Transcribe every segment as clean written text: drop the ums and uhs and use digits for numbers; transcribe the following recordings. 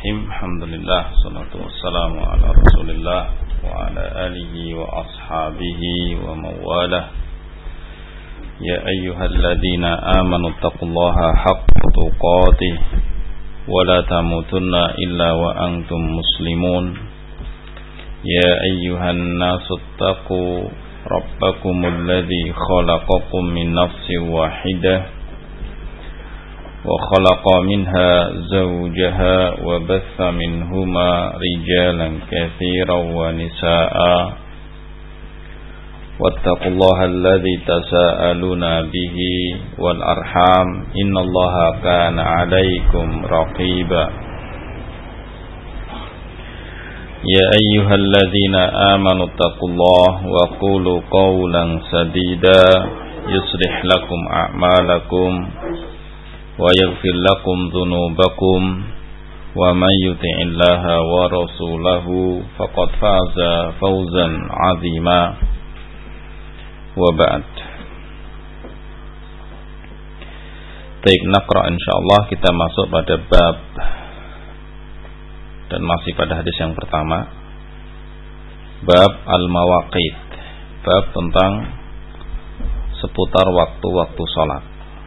Bismillahirrahmanirrahim. Alhamdulillah, salatu wassalamu ala Rasulillah wa ala alihi wa ashabihi wa mawalah. Ya ayyuhalladzina amanu taqullaha haqqa tuqatih wa la tamutunna illa wa antum muslimun. Ya ayyuhan nasu taqu rabbakumul ladzi khalaqakum min nafsin wahidah وخلق منها زوجها وبث منهما رجالا كثيرا ونساء واتقوا الله الذي تساءلون به والأرحام إن الله كان عليكم رقيبا يا أيها الذين آمنوا اتقوا الله وقولوا قولا سديدا يصلح لكم أعمالكم ويغفر لكم ذنوبكم ومن يطع الله ورسوله فقد فاز فوزا عظيما وبعد. Baik, naqra insyaallah, kita masuk pada bab dan masih pada hadis yang pertama, bab al-mawaqit, bab tentang seputar waktu-waktu salat.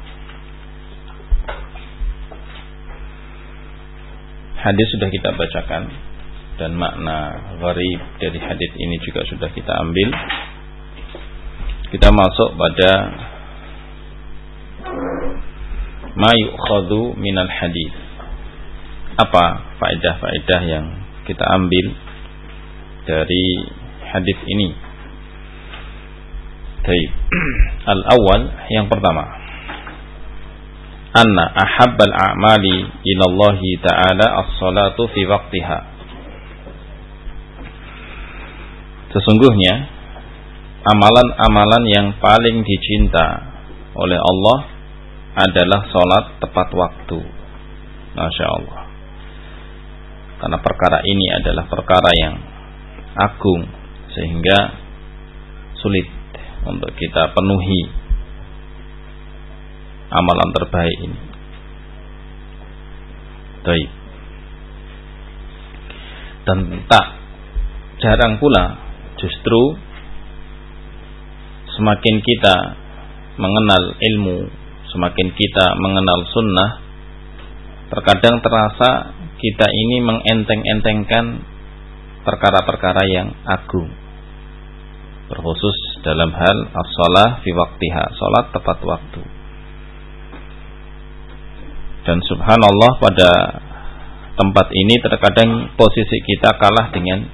Hadis sudah kita bacakan dan makna gharib dari hadis ini juga sudah kita ambil. Kita masuk pada ma yu'khadhu minal hadis. Apa faedah-faedah yang kita ambil dari hadis ini? Baik. Al-awwal, yang pertama, anna ahabbal a'mali ilallahi ta'ala as-salatu fi waqtiha. Sesungguhnya amalan-amalan yang paling dicinta oleh Allah adalah salat tepat waktu. Masya Allah. Karena perkara ini adalah perkara yang agung sehingga sulit untuk kita penuhi amalan terbaik ini. Baik. Dan tak jarang pula justru semakin kita mengenal ilmu, semakin kita mengenal sunnah, terkadang terasa kita ini mengenteng-entengkan perkara-perkara yang agung, terkhusus dalam hal as-shalah fi waqtiha, salat tepat waktu. Dan subhanallah, pada tempat ini terkadang posisi kita kalah dengan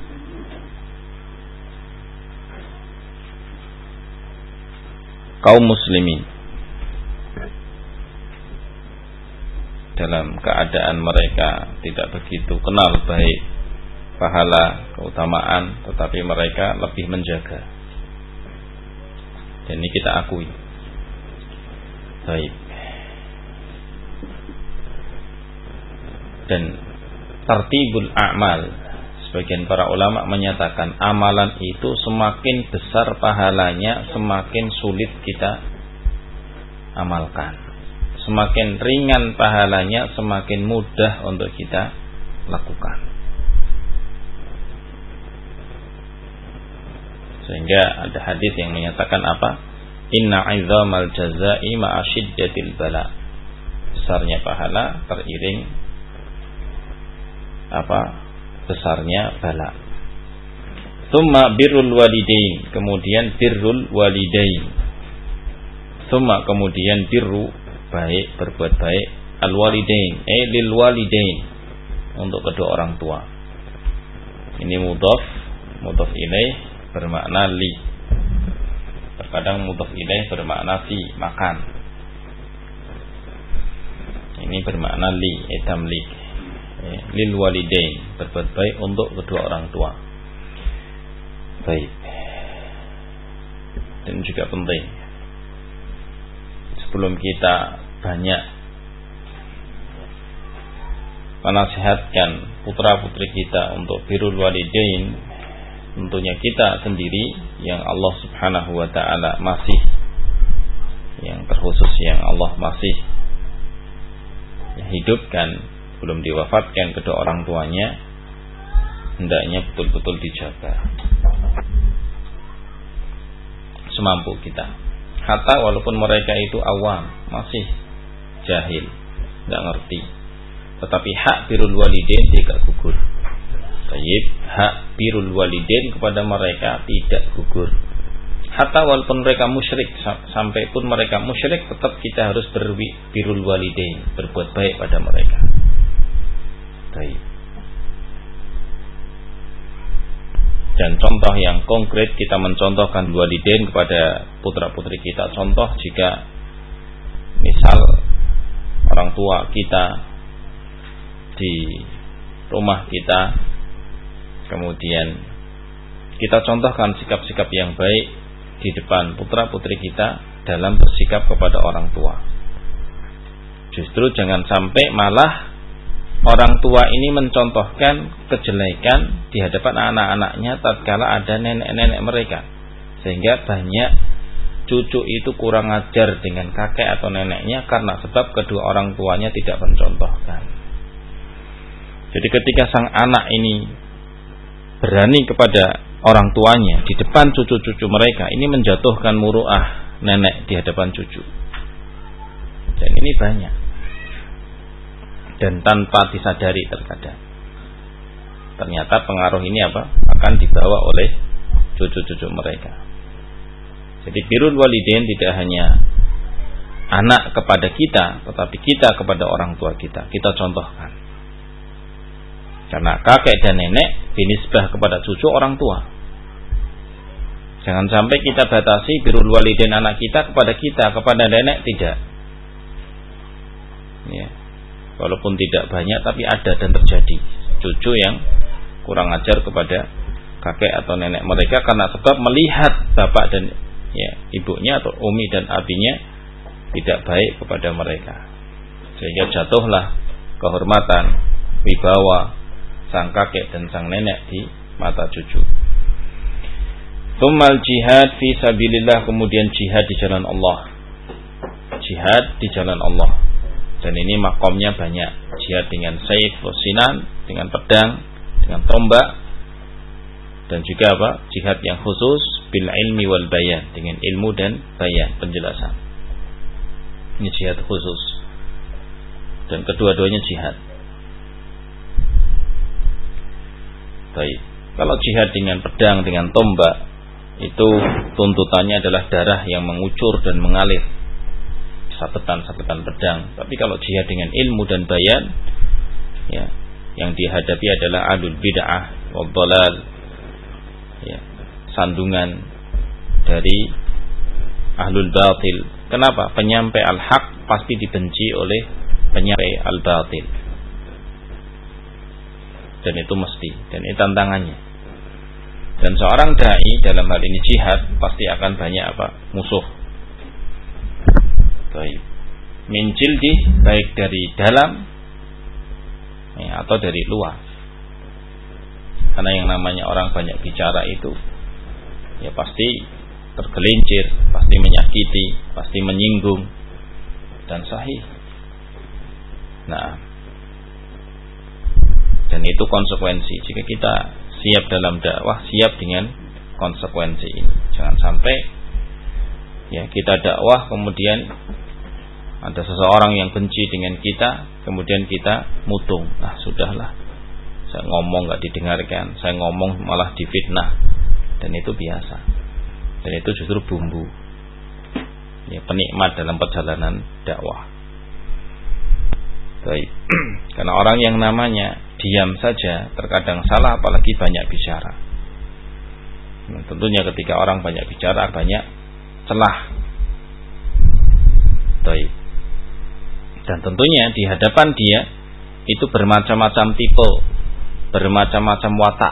kaum muslimin dalam keadaan mereka tidak begitu kenal baik pahala, keutamaan, tetapi mereka lebih menjaga. Dan ini kita akui. Baik. Dan tartibul a'mal, sebagian para ulama menyatakan amalan itu semakin besar pahalanya, semakin sulit kita amalkan. Semakin ringan pahalanya, semakin mudah untuk kita lakukan. Sehingga ada hadis yang menyatakan apa? Inna 'idzamal jazaa'i ma'a syiddatil bala. Besarnya pahala teriring besarnya bala. Tsumma birrul walidain, kemudian birrul walidain. Tsumma kemudian birru, baik, berbuat baik, al walidain, lil walidain, untuk kedua orang tua. Ini mudhaf ilaih bermakna li. Terkadang mudhaf ilaih bermakna fi, makan. Ini bermakna li, tamlik. Lil walidain, berbuat baik untuk kedua orang tua. Baik. Dan juga penting, sebelum kita banyak menasihatkan putra-putri kita untuk birrul walidain, tentunya kita sendiri yang Allah Subhanahu wa taala masih, yang terkhusus yang Allah masih hidupkan belum diwafatkan kedua orang tuanya, hendaknya betul-betul dijaga semampu kita. Hatta walaupun mereka itu awam, masih jahil, nggak ngerti, tetapi hak birrul walidain tidak gugur. Baik, hak birrul walidain kepada mereka tidak gugur. Hatta walaupun mereka musyrik, sampai pun mereka musyrik, tetap kita harus birrul walidain, berbuat baik pada mereka. Baik. Dan contoh yang konkret, kita mencontohkan walidain kepada putra-putri kita. Contoh, jika misal orang tua kita di rumah kita, kemudian kita contohkan sikap-sikap yang baik di depan putra-putri kita dalam bersikap kepada orang tua. Justru jangan sampai malah orang tua ini mencontohkan kejelekan di hadapan anak-anaknya tatkala ada nenek-nenek mereka, sehingga banyak cucu itu kurang ajar dengan kakek atau neneknya karena sebab kedua orang tuanya tidak mencontohkan. Jadi ketika sang anak ini berani kepada orang tuanya di depan cucu-cucu mereka, ini menjatuhkan muruah nenek di hadapan cucu. Dan ini banyak, dan tanpa disadari terkadang ternyata pengaruh ini akan dibawa oleh cucu-cucu mereka. Jadi birrul walidain tidak hanya anak kepada kita, tetapi kita kepada orang tua kita contohkan. Karena kakek dan nenek binisbah kepada cucu orang tua. Jangan sampai kita batasi birrul walidain anak kita, kepada nenek tidak. Ya. Walaupun tidak banyak, tapi ada dan terjadi cucu yang kurang ajar kepada kakek atau nenek mereka karena sebab melihat bapak dan ibunya atau umi dan abinya tidak baik kepada mereka, sehingga jatuhlah kehormatan, wibawa sang kakek dan sang nenek di mata cucu. Tsummal jihad fi sabilillah, kemudian jihad di jalan Allah. Jihad di jalan Allah. Dan ini makomnya banyak. Jihad dengan saif, sinan, dengan pedang, dengan tombak, dan juga jihad yang khusus bil ilmi wal bayan, dengan ilmu dan bayan, penjelasan. Ini jihad khusus. Dan kedua-duanya jihad. Baik. Kalau jihad dengan pedang, dengan tombak, itu tuntutannya adalah darah yang mengucur dan mengalir, sabetan-sabetan pedang. Tapi kalau jihad dengan ilmu dan bayan, yang dihadapi adalah ahlul bid'ah wad dhalal, sandungan dari ahlul batil. Kenapa? Penyampai al-haq pasti dibenci oleh penyampai al-batil. Dan itu mesti, dan itu tantangannya. Dan seorang dai dalam hal ini jihad pasti akan banyak musuh. Baik, min jildi, baik dari dalam atau dari luar. Karena yang namanya orang banyak bicara itu pasti tergelincir, pasti menyakiti, pasti menyinggung, dan sahih. Nah, dan itu konsekuensi. Jika kita siap dalam dakwah, siap dengan konsekuensi ini. Jangan sampai kita dakwah kemudian ada seseorang yang benci dengan kita, kemudian kita mutung. Nah, sudahlah, saya ngomong gak didengarkan, saya ngomong malah difitnah. Dan itu biasa. Dan itu justru bumbu penikmat dalam perjalanan dakwah. Baik. Karena orang yang namanya diam saja terkadang salah, apalagi banyak bicara. Nah, tentunya ketika orang banyak bicara, banyak celah. Baik. Dan tentunya di hadapan dia itu bermacam-macam tipe, bermacam-macam watak.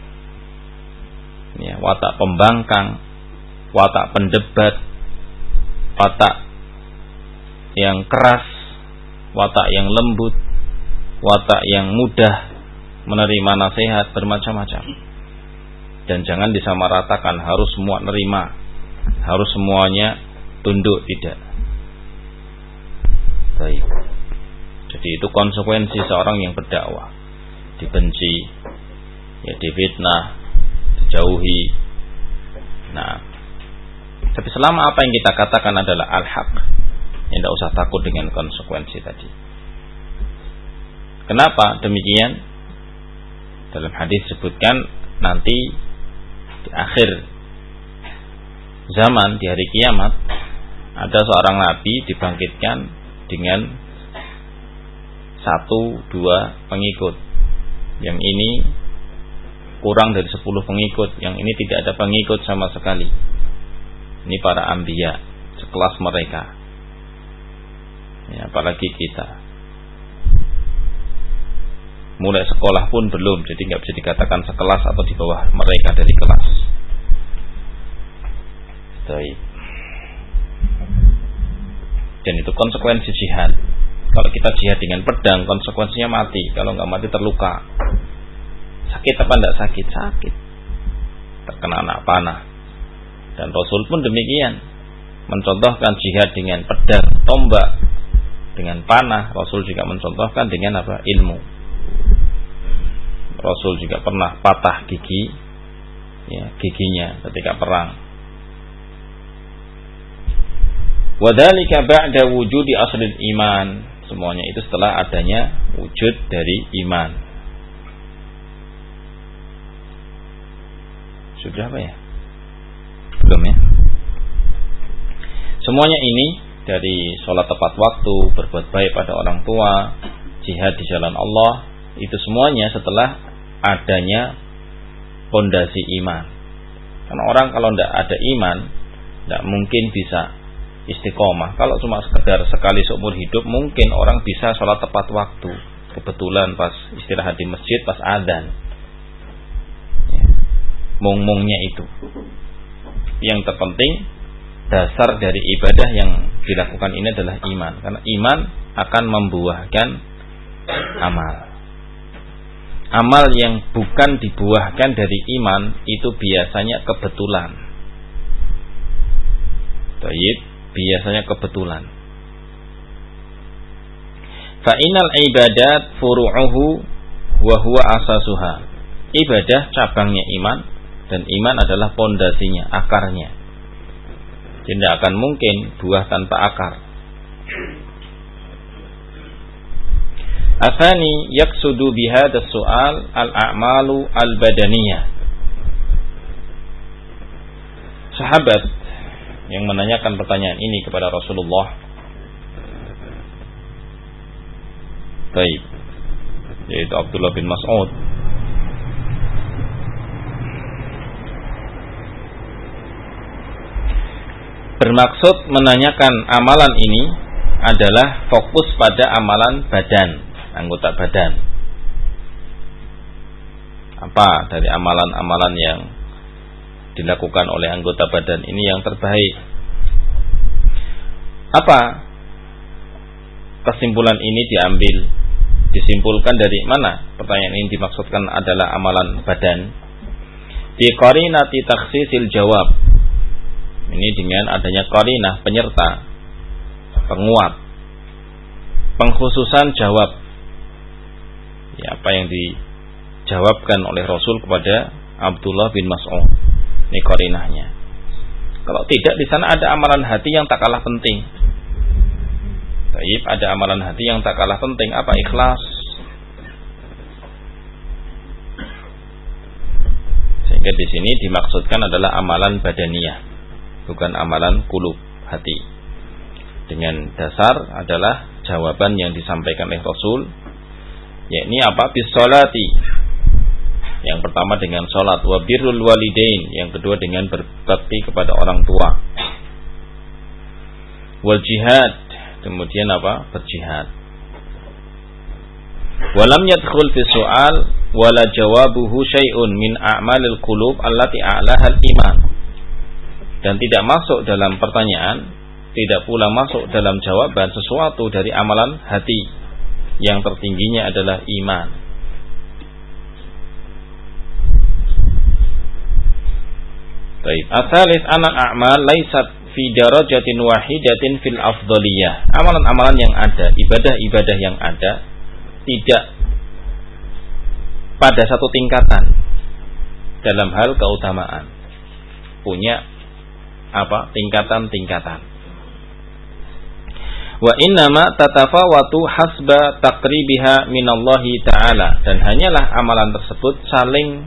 Watak pembangkang, watak pendebat, watak yang keras, watak yang lembut, watak yang mudah menerima nasihat, bermacam-macam. Dan jangan disamaratakan harus semua nerima, harus semuanya tunduk, tidak. Baik. Jadi itu konsekuensi seorang yang berdakwah. Dibenci, ya difitnah, dijauhi. Nah, tapi selama apa yang kita katakan adalah al-haq, ya tidak usah takut dengan konsekuensi tadi. Kenapa demikian? Dalam hadis disebutkan nanti di akhir zaman, di hari kiamat, ada seorang nabi dibangkitkan dengan 1-2 pengikut. Yang ini kurang dari 10 pengikut, yang ini tidak ada pengikut sama sekali. Ini para anbiya sekelas mereka, ya, apalagi kita. Mulai sekolah pun belum, jadi nggak bisa dikatakan sekelas atau di bawah mereka dari kelas. Baik. Dan itu konsekuensi jihad. Kalau kita jihad dengan pedang, konsekuensinya mati. Kalau nggak mati terluka. Sakit apa enggak sakit? Sakit. Terkena anak panah. Dan Rasul pun demikian, mencontohkan jihad dengan pedang, tombak, dengan panah. Rasul juga mencontohkan dengan apa? Ilmu. Rasul juga pernah patah gigi, ya, giginya ketika perang. Wadzalika ba'da wujudi aslil iman. Semuanya itu setelah adanya wujud dari iman. Sudah apa ya? Belum ya? Semuanya ini dari sholat tepat waktu, berbuat baik pada orang tua, jihad di jalan Allah, itu semuanya setelah adanya pondasi iman. Karena orang kalau tidak ada iman, tidak mungkin bisa istiqomah. Kalau cuma sekedar sekali seumur hidup, mungkin orang bisa sholat tepat waktu, kebetulan pas istirahat di masjid, pas adzan, ya, mung-mungnya itu. Yang terpenting, dasar dari ibadah yang dilakukan ini adalah iman. Karena iman akan membuahkan amal. Amal yang bukan dibuahkan dari iman itu biasanya kebetulan. Baik, biasanya kebetulan. Fa innal ibadat furu'uhu wa huwa asasuha. Ibadah cabangnya iman, dan iman adalah pondasinya, akarnya. Tidak akan mungkin buah tanpa akar. Athani yaksudu bihadha soal al-a'malu al-badaniyah. Sahabat yang menanyakan pertanyaan ini kepada Rasulullah, baik, yaitu Abdullah bin Mas'ud, bermaksud menanyakan amalan ini adalah fokus pada amalan badan, anggota badan. Apa dari amalan-amalan yang dilakukan oleh anggota badan ini yang terbaik? Apa kesimpulan ini disimpulkan dari mana? Pertanyaan ini dimaksudkan adalah amalan badan. Bi qarinati takhsisil jawab. Ini dengan adanya qarinah, penyerta, penguat, pengkhususan jawab. Ya, apa yang dijawabkan oleh Rasul kepada Abdullah bin Mas'ud. Ini qarinahnya. Kalau tidak, di sana ada amalan hati yang tak kalah penting. Baik, ada amalan hati yang tak kalah penting. Apa? Ikhlas. Sehingga di sini dimaksudkan adalah amalan badaniyah, bukan amalan kulub, hati. Dengan dasar adalah jawaban yang disampaikan oleh Rasul, yakni apa? Bisolati. Yang pertama dengan sholat, wa birrul walidain. Yang kedua dengan berbakti kepada orang tua, wal jihad. Kemudian apa? Berjihad. Walam yadkhul fi soal wala jawabuhu syai'un min a'malil qulub allati a'lahal iman. Dan tidak masuk dalam pertanyaan, tidak pula masuk dalam jawaban sesuatu dari amalan hati yang tertingginya adalah iman. Baik, asalis anal a'mal laisat fi darajatin wahidatin fil afdhaliyah. Amalan-amalan yang ada, ibadah-ibadah yang ada tidak pada satu tingkatan dalam hal keutamaan. Punya tingkatan-tingkatan. Wa innama tatafawatu hasba taqribiha minallahi ta'ala, dan hanyalah amalan tersebut saling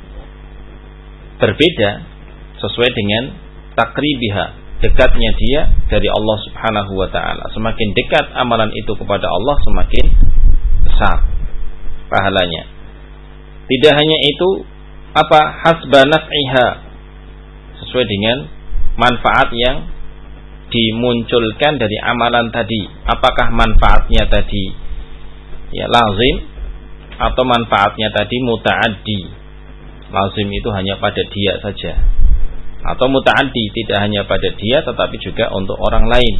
berbeda sesuai dengan takribiha, dekatnya dia dari Allah Subhanahu wa ta'ala. Semakin dekat amalan itu kepada Allah, semakin besar pahalanya. Tidak hanya itu, hasba naf'iha, sesuai dengan manfaat yang dimunculkan dari amalan tadi. Apakah manfaatnya tadi lazim atau manfaatnya tadi muta'addi? Lazim itu hanya pada dia saja, atau muta'addi tidak hanya pada dia tetapi juga untuk orang lain.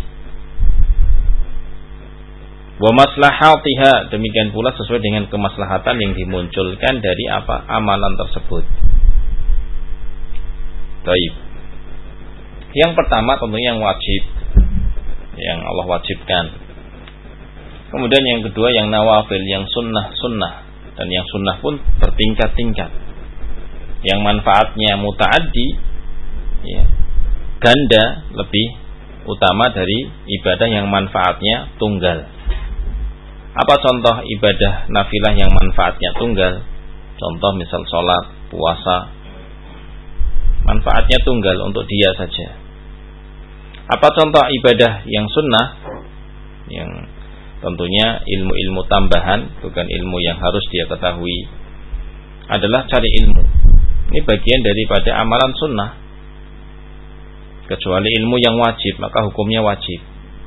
Wa maslahatiha, demikian pula sesuai dengan kemaslahatan yang dimunculkan dari amalan tersebut. Baik. Yang pertama tentunya yang wajib, yang Allah wajibkan. Kemudian yang kedua yang nawafil, yang sunnah. Dan yang sunnah pun bertingkat-tingkat. Yang manfaatnya muta'addi, ganda, lebih utama dari ibadah yang manfaatnya tunggal. Apa contoh ibadah nafilah yang manfaatnya tunggal? Contoh misal sholat, puasa, manfaatnya tunggal untuk dia saja. Apa contoh ibadah yang sunnah, yang tentunya ilmu-ilmu tambahan, bukan ilmu yang harus dia ketahui, adalah cari ilmu. Ini bagian daripada amalan sunnah. Kecuali ilmu yang wajib, maka hukumnya wajib.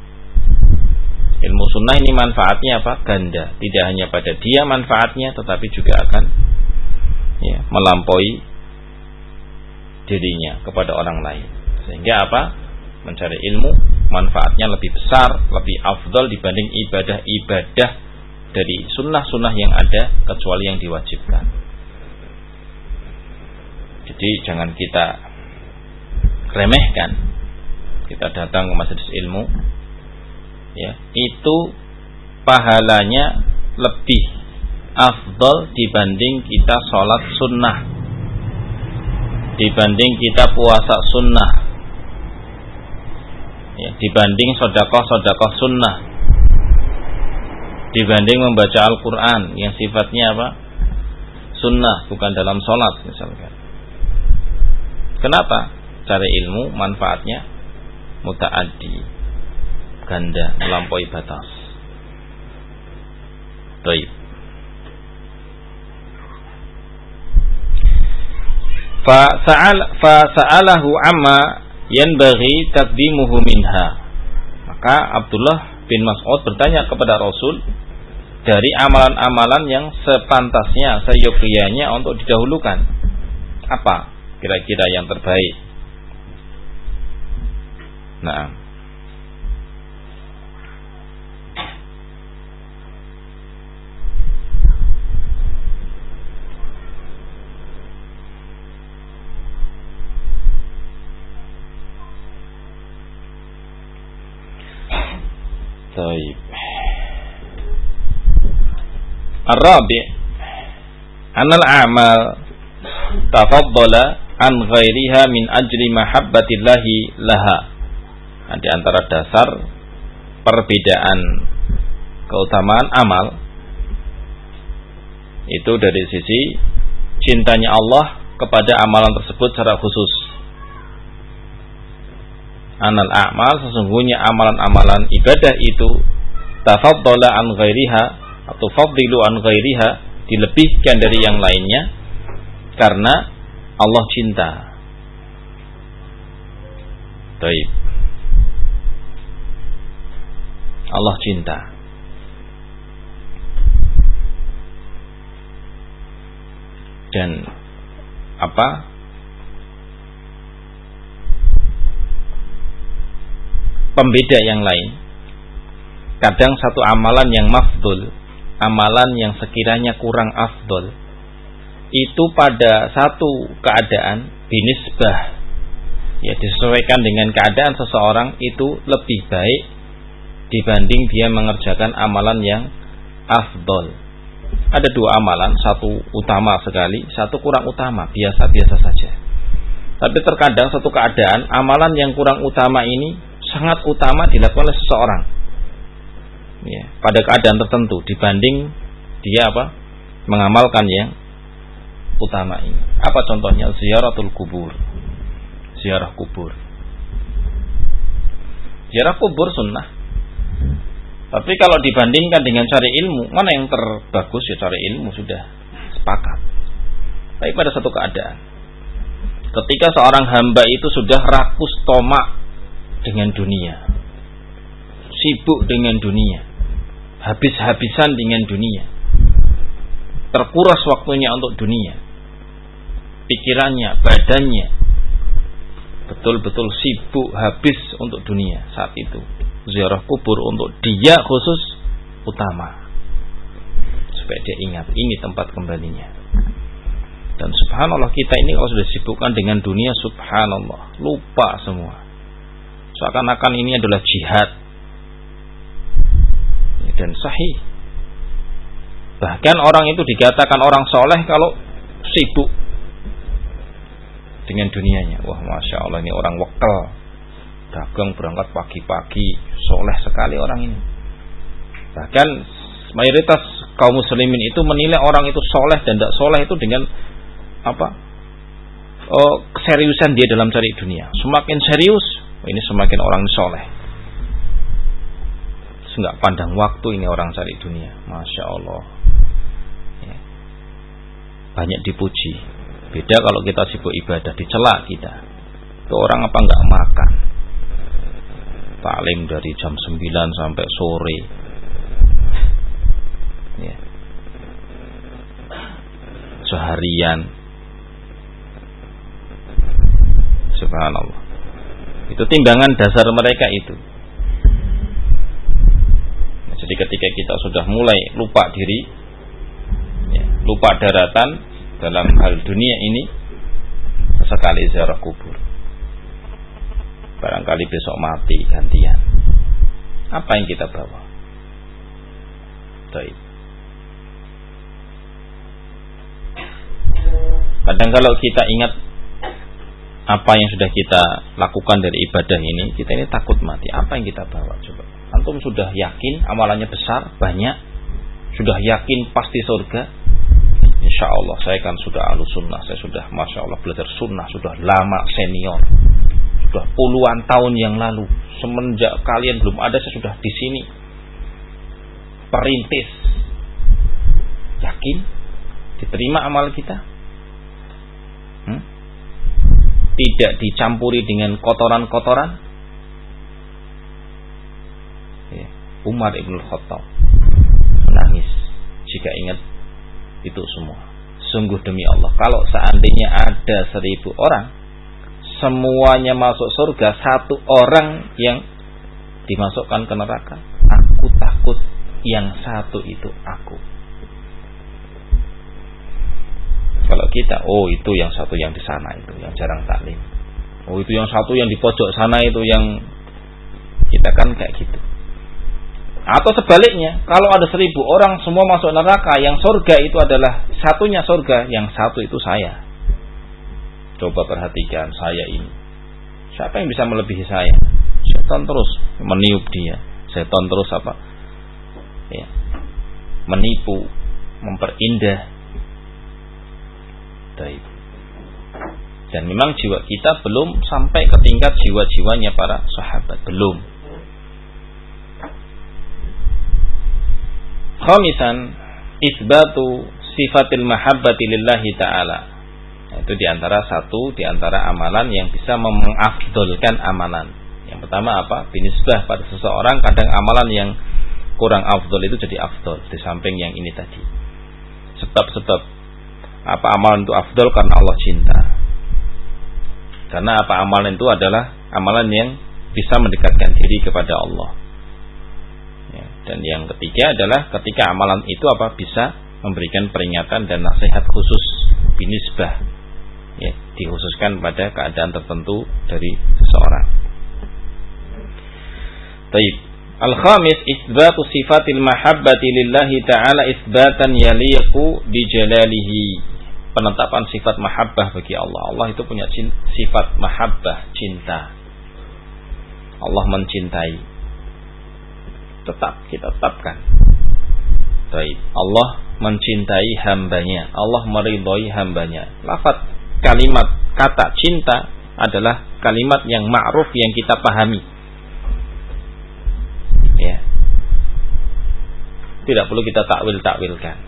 Ilmu sunnah ini manfaatnya ganda. Tidak hanya pada dia manfaatnya, tetapi juga akan melampaui dirinya kepada orang lain. Sehingga mencari ilmu manfaatnya lebih besar, lebih afdal dibanding ibadah-ibadah dari sunnah-sunnah yang ada, kecuali yang diwajibkan. Jadi jangan kita remehkan. Kita datang ke majelis ilmu, itu pahalanya lebih afdal dibanding kita sholat sunnah, dibanding kita puasa sunnah, dibanding sedekah sunnah, dibanding membaca Al-Quran yang sifatnya sunnah, bukan dalam sholat misalkan. Kenapa? Cari ilmu manfaatnya muta'addi, ganda, melampaui batas. Baik. Fasa'alahu amma yanbaghi taqdimuhu minha. Maka Abdullah bin Mas'ud bertanya kepada Rasul dari amalan-amalan yang sepantasnya, seyogyanya untuk didahulukan. Apa kira-kira yang terbaik? Nah, baik. Ar-rabi' anal a'mal tafaddala an ghairiha min ajli mahabbatillahi laha. Di antara dasar perbedaan keutamaan amal itu dari sisi cintanya Allah kepada amalan tersebut secara khusus. Anal a'mal, sesungguhnya amalan-amalan ibadah itu tafaddala an ghairiha atau faddilu an ghairiha, dilebihkan dari yang lainnya karena Allah cinta. Baik. Allah cinta. Dan pembeda yang lain, kadang satu amalan yang mafdul, amalan yang sekiranya kurang afdol, itu pada satu keadaan binisbah Ya, disesuaikan dengan keadaan seseorang itu lebih baik dibanding dia mengerjakan amalan yang afdol. Ada dua amalan, satu utama sekali, satu kurang utama, biasa-biasa saja. Tapi terkadang satu keadaan, amalan yang kurang utama ini sangat utama dilakukan oleh seseorang. Ya, pada keadaan tertentu dibanding dia mengamalkan yang utama ini. Apa contohnya? Ziaratul kubur. Ziarah kubur. Ziarah kubur sunnah. Tapi kalau dibandingkan dengan cari ilmu, mana yang terbagus? Ya cari ilmu, sudah sepakat. Tapi pada satu keadaan, ketika seorang hamba itu sudah rakus tomak dengan dunia, sibuk dengan dunia, habis-habisan dengan dunia, terkuras waktunya untuk dunia, pikirannya, badannya betul-betul sibuk habis untuk dunia saat itu. Ziarah kubur untuk dia khusus utama, supaya dia ingat ini tempat kembalinya. Dan subhanallah, kita ini kalau sudah sibukkan dengan dunia, subhanallah, lupa semua. Seakan-akan ini adalah jihad. Dan sahih. Bahkan orang itu dikatakan orang soleh kalau sibuk dengan dunianya. Wah, masya Allah, ini orang wekel, dagang berangkat pagi-pagi, soleh sekali orang ini. Bahkan mayoritas kaum muslimin itu menilai orang itu soleh dan tidak soleh itu dengan keseriusan dia dalam cari dunia. Semakin serius, ini semakin orang soleh. Enggak pandang waktu ini orang cari dunia. Masya Allah, ya. Banyak dipuji. Beda kalau kita sibuk ibadah, dicela kita. Itu orang apa enggak makan, taklim dari jam 9 sampai sore, ya. Seharian, subhanallah. Itu timbangan dasar mereka itu. Jadi ketika kita sudah mulai lupa diri, ya, lupa daratan dalam hal dunia ini, sekali ziarah kubur. Barangkali besok mati gantian. Apa yang kita bawa? Baik. Kadang kalau kita ingat apa yang sudah kita lakukan dari ibadah ini, kita ini takut mati. Apa yang kita bawa? Coba. Antum sudah yakin amalannya besar, banyak, sudah yakin pasti surga. Insya Allah saya kan sudah ahlu sunnah, saya sudah masya Allah belajar sunnah, sudah lama senior, sudah puluhan tahun yang lalu. Semenjak kalian belum ada saya sudah di sini, perintis. Yakin diterima amal kita? Tidak dicampuri dengan kotoran-kotoran. Umar ibn Khattab menangis jika ingat itu semua. Sungguh demi Allah, kalau seandainya ada 1000 orang semuanya masuk surga, satu orang yang dimasukkan ke neraka, aku takut yang satu itu aku. Kalau kita, oh itu yang satu yang di sana itu yang jarang taklim, oh itu yang satu yang di pojok sana itu yang, kita kan kayak gitu. Atau sebaliknya, kalau ada 1000 orang semua masuk neraka, yang surga itu adalah satunya surga, yang satu itu saya. Coba perhatikan saya ini. Siapa yang bisa melebihi saya? Setan terus meniup dia. Setan terus ya, menipu, memperindah. Baik. Dan memang jiwa kita belum sampai ke tingkat jiwa-jiwanya para sahabat, belum. Khamisan, isbatu sifatil mahabbati lillahi ta'ala. Itu diantara amalan yang bisa mengafdolkan amalan. Yang pertama apa? Binisbah pada seseorang, kadang amalan yang kurang afdol itu jadi afdol. Di samping yang ini tadi, sebab-sebab apa amalan itu afdol? Karena Allah cinta. Karena apa amalan itu adalah amalan yang bisa mendekatkan diri kepada Allah. Dan yang ketiga adalah ketika amalan itu bisa memberikan peringatan dan nasihat khusus, binisbah Ya, dikhususkan pada keadaan tertentu dari seseorang. Baik. Al-khamis, isbatu sifatil mahabbati lillahi ta'ala isbatan yaliqu bi jalalihi. Penetapan sifat mahabbah bagi Allah. Allah itu punya sifat mahabbah, cinta. Allah mencintai. Tetap kita tetapkan. Baik. Allah mencintai hambanya. Allah meridhai hambanya. Lafaz kalimat kata cinta adalah kalimat yang ma'ruf yang kita pahami. Ya. Tidak perlu kita takwil-takwilkan.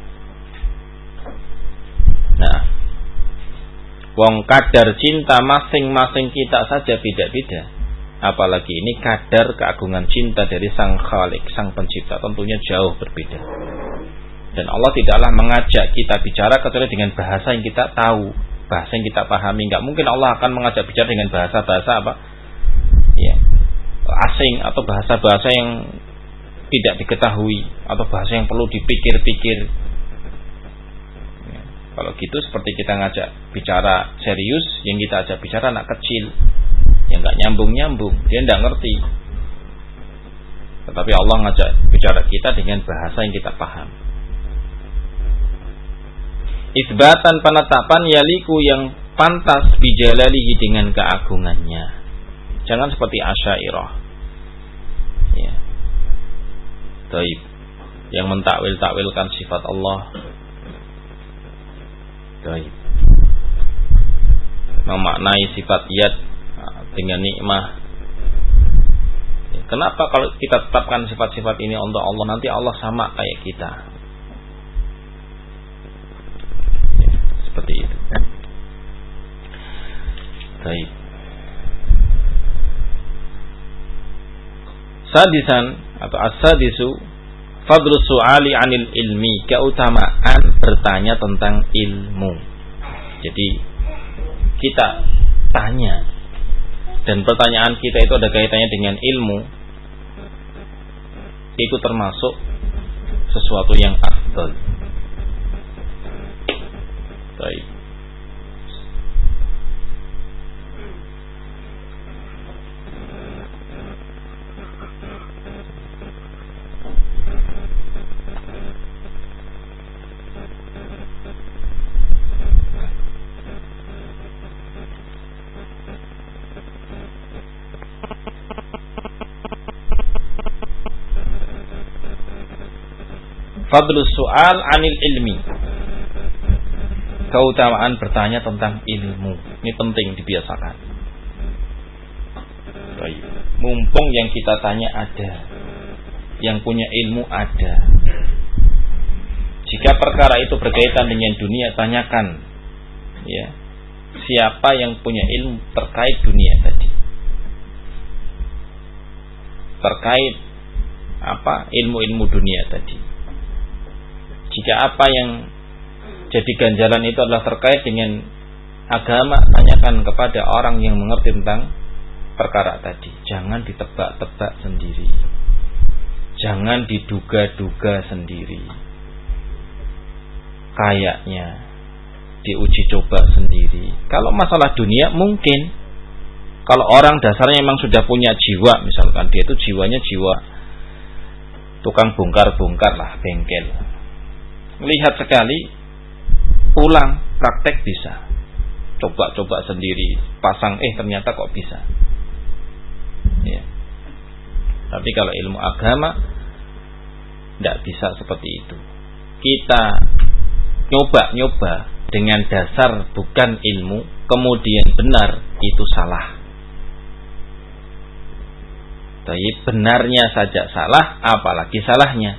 Nah, wong kadar cinta masing-masing kita saja beda-beda. Apalagi ini kadar keagungan cinta dari Sang Khalik, Sang Pencipta, tentunya jauh berbeda. Dan Allah tidaklah mengajak kita bicara kecuali dengan bahasa yang kita tahu, bahasa yang kita pahami. Enggak mungkin Allah akan mengajak bicara dengan bahasa-bahasa apa? Ya, asing atau bahasa-bahasa yang tidak diketahui atau bahasa yang perlu dipikir-pikir. Ya, kalau gitu seperti kita ngajak bicara serius, yang kita ajak bicara anak kecil yang enggak nyambung-nyambung, dia enggak ngerti. Tetapi Allah ngajak bicara kita dengan bahasa yang kita paham. Isbatan penetapan yaliku yang pantas bijalalihi dengan keagungannya. Jangan seperti Asy'ariyah. Ya. Taib. Yang mentakwil-takwilkan sifat Allah. Taib. Memaknai sifat yad dengan nikmah. Ya. Kenapa kalau kita tetapkan sifat-sifat ini untuk Allah, nanti Allah sama kayak kita? Seperti itu. Baik. Sadisan atau as-sadisu fadlu su'ali 'anil ilmi, keutamaan bertanya tentang ilmu. Jadi kita tanya, dan pertanyaan kita itu ada kaitannya dengan ilmu, itu termasuk sesuatu yang afdal. Baik. Fadlus su'al 'anil ilmi, keutamaan bertanya tentang ilmu. Ini penting dibiasakan. Baik. Mumpung yang kita tanya ada, yang punya ilmu ada. Jika perkara itu berkaitan dengan dunia, tanyakan, ya, siapa yang punya ilmu terkait dunia tadi, terkait apa ilmu-ilmu dunia tadi. Jika apa yang jadi ganjalan itu adalah terkait dengan agama, tanyakan kepada orang yang mengerti tentang perkara tadi. Jangan ditebak-tebak sendiri, jangan diduga-duga sendiri. Kayaknya diuji coba sendiri. Kalau masalah dunia mungkin, kalau orang dasarnya memang sudah punya jiwa, misalkan dia itu jiwanya jiwa tukang bongkar-bongkar lah, bengkel. Lihat sekali, pulang praktek bisa, coba-coba sendiri, pasang ternyata kok bisa. Ya. Tapi kalau ilmu agama tidak bisa seperti itu. Kita nyoba-nyoba dengan dasar bukan ilmu, kemudian benar, itu salah. Tapi benarnya saja salah, apalagi salahnya.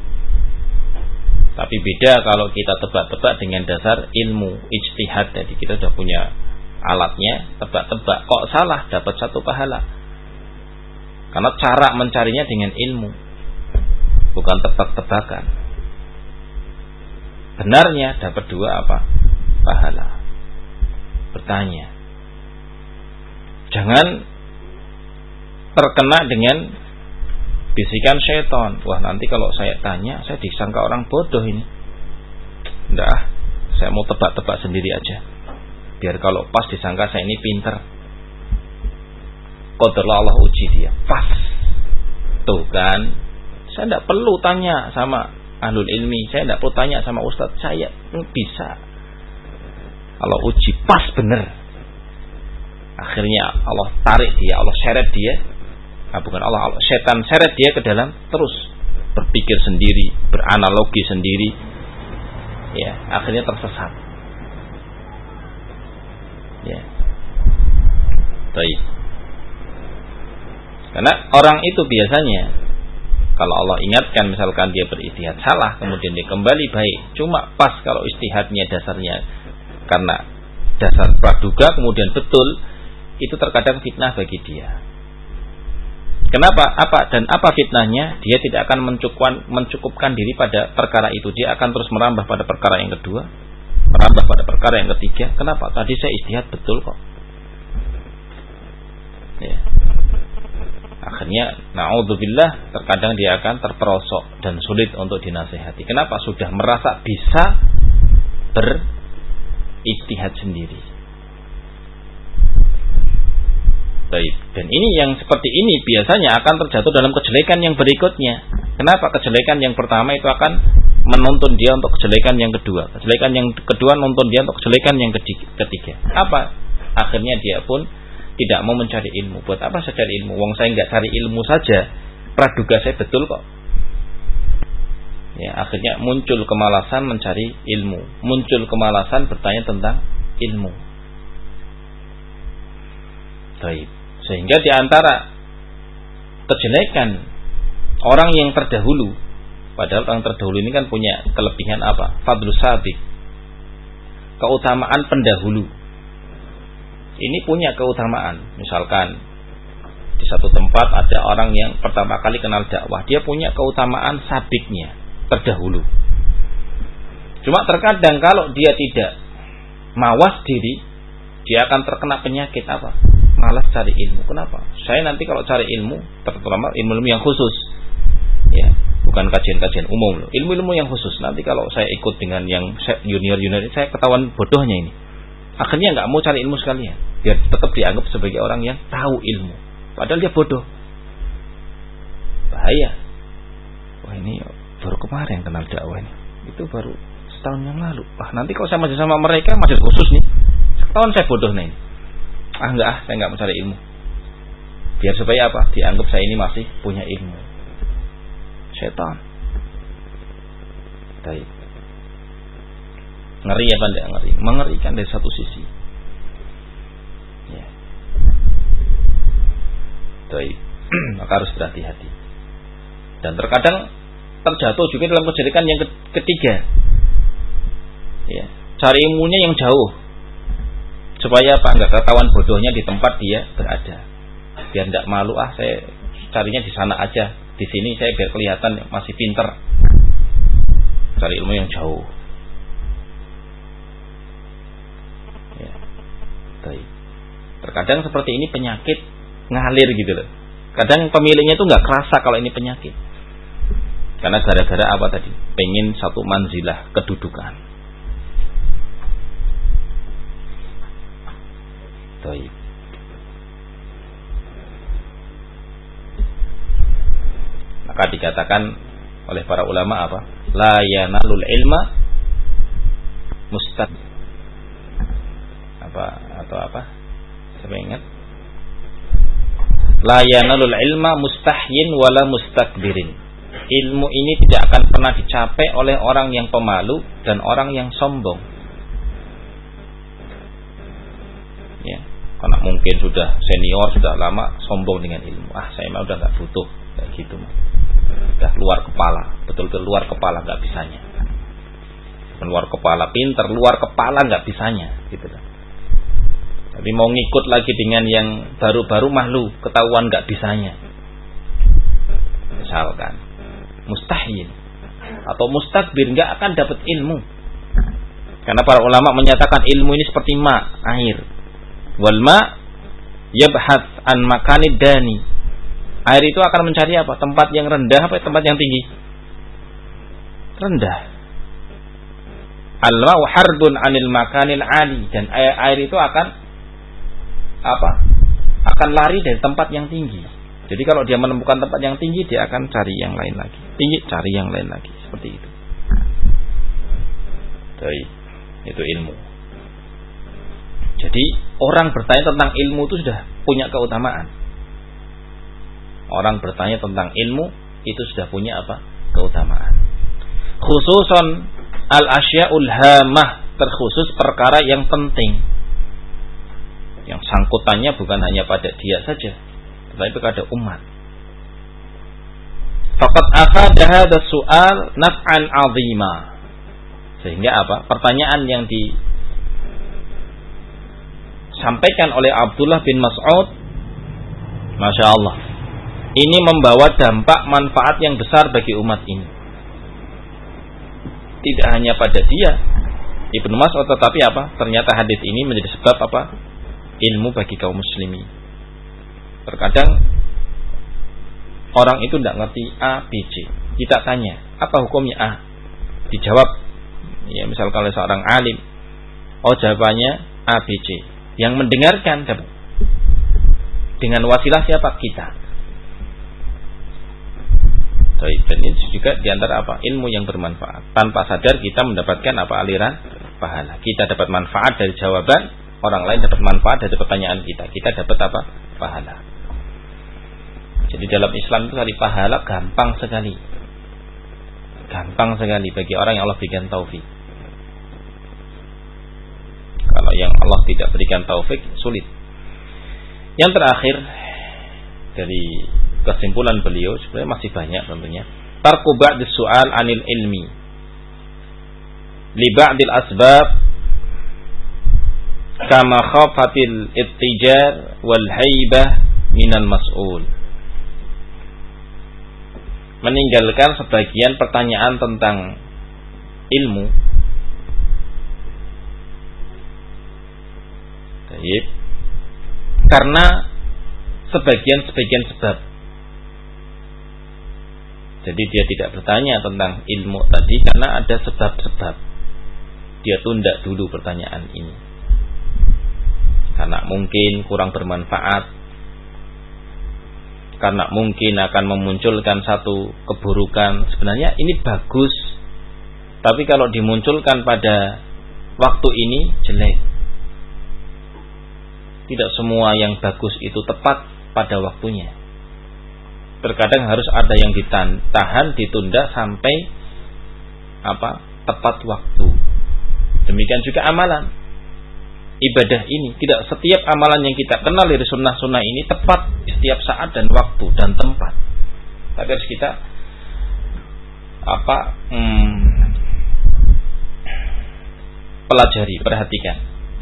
Tapi beda kalau kita tebak-tebak dengan dasar ilmu, ijtihad. Jadi kita sudah punya alatnya, tebak-tebak, kok salah, dapat 1 pahala. Karena cara mencarinya dengan ilmu, bukan tebak-tebakan. Benarnya dapat 2 apa? Pahala. Bertanya. Jangan terkena dengan bisikan syaitan. Wah, nanti kalau saya tanya, saya disangka orang bodoh ini. Enggak, saya mau tebak-tebak sendiri aja. biar kalau pas disangka saya ini pinter. Qadarullah Allah uji dia, pas. Tuh kan, saya tidak perlu tanya sama ahlul ilmi, saya tidak perlu tanya sama ustadz, saya bisa. Allah uji pas bener. Akhirnya Allah tarik dia, Allah seret dia. Bukan Allah, setan seret dia ke dalam terus berpikir sendiri, beranalogi sendiri. Ya, akhirnya tersesat. Ya. Baik. Karena orang itu biasanya kalau Allah ingatkan misalkan dia beristihad salah, kemudian dia kembali baik. Cuma pas kalau istihadnya dasarnya karena dasar praduga kemudian betul, itu terkadang fitnah bagi dia. Kenapa? Apa fitnahnya? Dia tidak akan mencukupkan diri pada perkara itu. Dia akan terus merambah pada perkara yang kedua, merambah pada perkara yang ketiga. Kenapa? Tadi saya istihad betul kok. Ya. Akhirnya, na'udzubillah, terkadang dia akan terperosok dan sulit untuk dinasihati. Kenapa? Sudah merasa bisa berijtihad sendiri. Baik. Dan ini yang seperti ini biasanya akan terjatuh dalam kejelekan yang berikutnya. Kenapa? Kejelekan yang pertama itu akan menuntun dia untuk kejelekan yang kedua. Kejelekan yang kedua menuntun dia untuk kejelekan yang ketiga. Apa? Akhirnya dia pun tidak mau mencari ilmu. Buat apa saya cari ilmu? Wong saya nggak cari ilmu saja, praduga saya betul kok. Ya, akhirnya muncul kemalasan mencari ilmu, muncul kemalasan bertanya tentang ilmu. Baik. Sehingga di antara kejelekan orang yang terdahulu, padahal orang terdahulu ini kan punya kelebihan apa? Fadlus sabiq, keutamaan pendahulu. Ini punya keutamaan. Misalkan di satu tempat ada orang yang pertama kali kenal dakwah, dia punya keutamaan sabiknya, terdahulu. Cuma terkadang kalau dia tidak mawas diri, dia akan terkena penyakit apa? Malas cari ilmu. Kenapa? Saya nanti kalau cari ilmu, terutama ilmu-ilmu yang khusus, ya, bukan kajian-kajian umum loh. Ilmu-ilmu yang khusus. Nanti kalau saya ikut dengan yang junior-junior, saya ketahuan bodohnya ini. Akhirnya nggak mau cari ilmu sekalian, biar tetap dianggap sebagai orang yang tahu ilmu, padahal dia bodoh. Bahaya. Wah, ini baru kemarin kenal dakwah ini, itu baru setahun yang lalu. Nanti kalau saya masih sama mereka, masih khusus nih, setahun saya bodoh nih. Saya nggak mau cari ilmu. Biar supaya apa? Dianggap saya ini masih punya ilmu. Setan. Baik. Ngeri apa enggak ngeri? Mengerikan dari satu sisi. Ya. Baik. Maka harus berhati-hati. Dan terkadang terjatuh juga dalam kejelekan yang ketiga. Ya. Cari ilmunya yang jauh. Supaya apa? Enggak ketahuan bodohnya di tempat dia berada. Biar enggak malu, saya carinya di sana aja. Di sini saya biar kelihatan masih pinter. Cari ilmu yang jauh. Terkadang seperti ini penyakit ngalir gitu loh. Kadang pemiliknya itu nggak kerasa kalau ini penyakit. Karena gara-gara apa tadi? Pengen satu manzilah kedudukan. Baik. Maka dikatakan oleh para ulama apa? La yanalul ilma mustad apa? Saya ingat. La yanalul ilma mustahyin wala mustakbirin. Ilmu ini tidak akan pernah dicapai oleh orang yang pemalu dan orang yang sombong. Ya, karena mungkin sudah senior, sudah lama, sombong dengan ilmu. Saya mah udah nggak butuh kayak gitu mah. Udah luar kepala, betul-betul luar kepala nggak bisanya. Luar kepala pinter, luar kepala nggak bisanya, gitu kan. Tapi mau ngikut lagi dengan yang baru-baru malu, ketahuan nggak bisanya. Misalkan mustahil atau mustakbir, nggak akan dapat ilmu. Karena para ulama menyatakan ilmu ini seperti air. Wal ma yabhath an makanid dani. Air itu akan mencari apa? Tempat yang rendah apa tempat yang tinggi? Rendah. Al-ma'u hardun 'anil makanil 'ali, dan air itu akan akan lari dari tempat yang tinggi. Jadi kalau dia menemukan tempat yang tinggi, dia akan cari yang lain lagi. Tinggi, cari yang lain lagi, seperti itu. Baik, itu ilmu. Jadi orang bertanya tentang ilmu itu sudah punya keutamaan. Orang bertanya tentang ilmu itu sudah punya keutamaan. Khususon al-asya'ul hamah, terkhusus perkara yang penting, yang sangkutannya bukan hanya pada dia saja, tetapi kepada umat. Faqad afada hadha su'al naf'an 'azima. Sehingga pertanyaan yang disampaikan oleh Abdullah bin Mas'ud, Masya Allah, ini membawa dampak manfaat yang besar bagi umat ini. Tidak hanya pada dia, Ibnu Mas'ud, tetapi ternyata hadis ini menjadi sebab ilmu bagi kaum muslimin. Terkadang orang itu tidak ngerti A, B, C. Kita tanya, apa hukumnya A? Dijawab, ya misal kalau seorang alim, jawabannya A, B, C. Yang mendengarkan dengan wasilah siapa? Kita. Dan ini juga diantara ilmu yang bermanfaat. Tanpa sadar kita mendapatkan aliran pahala. Kita dapat manfaat dari jawaban, orang lain dapat manfaat dari pertanyaan kita. Kita dapat pahala. Jadi dalam Islam itu cari pahala gampang sekali. Gampang sekali bagi orang yang Allah berikan taufik. Kalau yang Allah tidak berikan taufik, sulit. Yang terakhir dari kesimpulan beliau, sebenarnya masih banyak tentunya. Tarku ba'dis su'al 'anil ilmi li ba'dil asbab kama khafatil ittijar wal haibah minal mas'ul. Meninggalkan sebagian pertanyaan tentang ilmu. Baik. Karena sebagian sebab. Jadi dia tidak bertanya tentang ilmu tadi karena ada sebab-sebab. Dia tunda dulu pertanyaan ini. Karena mungkin kurang bermanfaat. Karena mungkin akan memunculkan satu keburukan. Sebenarnya ini bagus, tapi kalau dimunculkan pada waktu ini jelek. Tidak semua yang bagus itu tepat pada waktunya. Terkadang harus ada yang ditahan, ditunda sampai tepat waktu. Demikian juga amalan ibadah ini, tidak setiap amalan yang kita kenal dari sunnah-sunnah ini tepat di setiap saat dan waktu dan tempat. Tapi harus kita pelajari, perhatikan.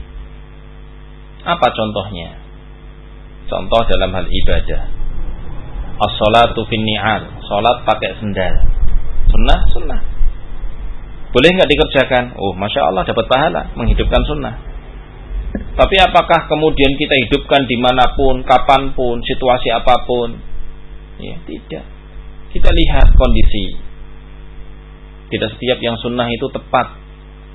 Apa contohnya? Contoh dalam hal ibadah. As-salatu fin ni'al, salat pakai sendal. Sunnah. Boleh enggak dikerjakan? Masya Allah, dapat pahala menghidupkan sunnah. Tapi apakah kemudian kita hidupkan dimanapun, kapanpun, situasi apapun? Ya, tidak. Kita lihat kondisi. Tidak setiap yang sunnah itu tepat.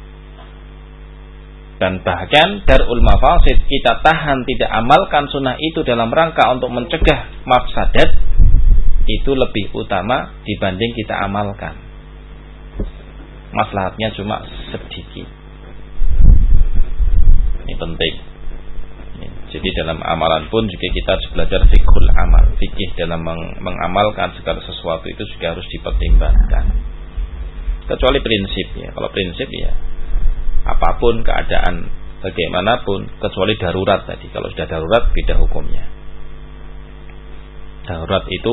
Dan bahkan darul mafasid, kita tahan tidak amalkan sunnah itu dalam rangka untuk mencegah mafsadat, itu lebih utama dibanding kita amalkan. Maslahatnya cuma sedikit. Ini penting. Jadi dalam amalan pun juga kita harus belajar fiqhul amal. Fikih dalam mengamalkan segala sesuatu itu juga harus dipertimbangkan. Kecuali prinsip ya. Kalau prinsip ya, apapun keadaan bagaimanapun, kecuali darurat tadi. Kalau sudah darurat beda hukumnya. Darurat itu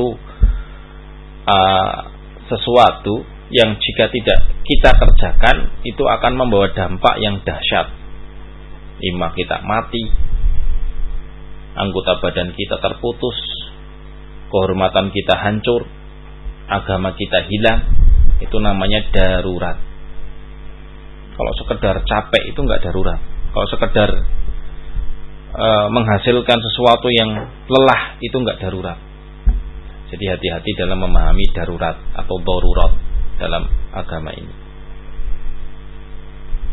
sesuatu yang jika tidak kita kerjakan itu akan membawa dampak yang dahsyat. Imma kita mati, anggota badan kita terputus, kehormatan kita hancur, agama kita hilang. Itu namanya darurat. Kalau sekedar capek itu enggak darurat. Kalau sekedar menghasilkan sesuatu yang lelah itu enggak darurat. Jadi hati-hati dalam memahami darurat atau darurat dalam agama ini.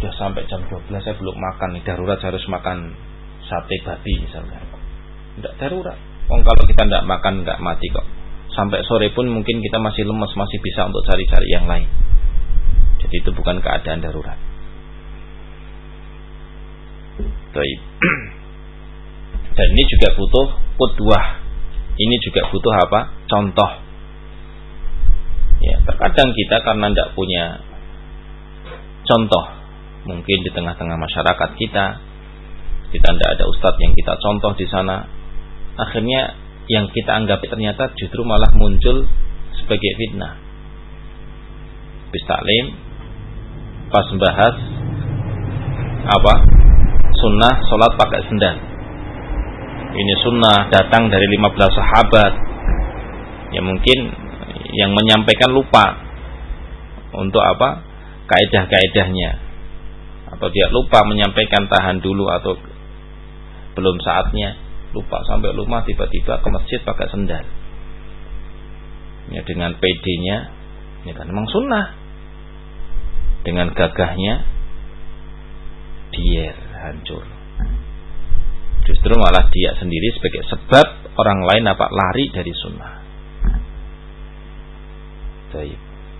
sudah sampai jam 12 saya belum makan nih, darurat saya harus makan sate babi misalnya. Tidak darurat. Kalau kita tidak makan nggak mati kok. Sampai sore pun mungkin kita masih lemas, masih bisa untuk cari-cari yang lain. Jadi itu bukan keadaan darurat. Baik. Dan ini juga butuh qudwah. Ini juga butuh apa? Contoh. Ya, terkadang kita karena tidak punya contoh, mungkin di tengah-tengah masyarakat kita tidak ada ustadz yang kita contoh di sana. Akhirnya yang kita anggap ternyata justru malah muncul sebagai fitnah. Bis taklim, pas membahas apa? Sunnah sholat pakai sendal. Ini sunnah datang dari 15 sahabat. Ya mungkin yang menyampaikan lupa untuk apa? Kaidah-kaidahnya. Atau dia lupa menyampaikan, tahan dulu atau belum saatnya. Lupa sampai lupa tiba-tiba ke masjid pakai sendal. Ya dengan PD-nya, ya kan memang sunnah. Dengan gagahnya dia hancur. Justru malah dia sendiri sebagai sebab orang lain apa lari dari sunnah. Baik.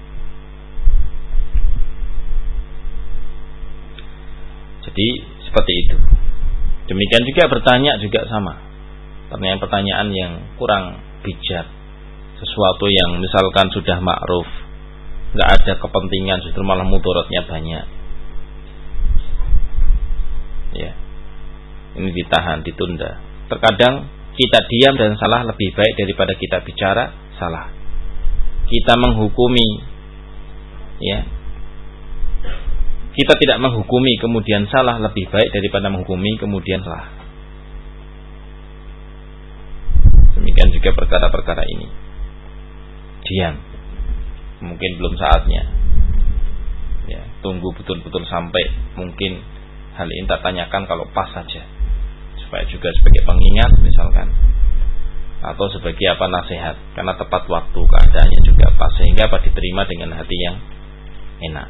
Jadi seperti itu. Demikian juga bertanya juga sama. Pertanyaan-pertanyaan yang kurang bijak. Sesuatu yang misalkan sudah ma'ruf, nggak ada kepentingan, justru malah mudaratnya banyak. Ya. Ini ditahan, ditunda. Terkadang kita diam dan salah lebih baik daripada kita bicara salah. Kita menghukumi, ya. Kita tidak menghukumi kemudian salah lebih baik daripada menghukumi kemudian salah. Demikian juga perkara-perkara ini. Diam. Mungkin belum saatnya. Ya, tunggu betul-betul sampai mungkin hal ini tak tanyakan kalau pas saja. Supaya juga sebagai pengingat misalkan, atau sebagai apa nasihat, karena tepat waktu keadaannya juga pas sehingga apa diterima dengan hati yang enak.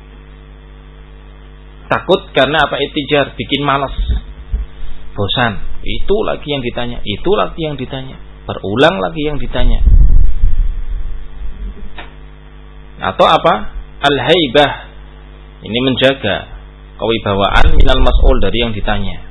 Takut karena apa? Itijar, bikin malas, bosan. Itu lagi yang ditanya, itu lagi yang ditanya, berulang lagi yang ditanya. Atau apa? Al-haibah, ini menjaga kewibawaan minal mas'ul, dari yang ditanya.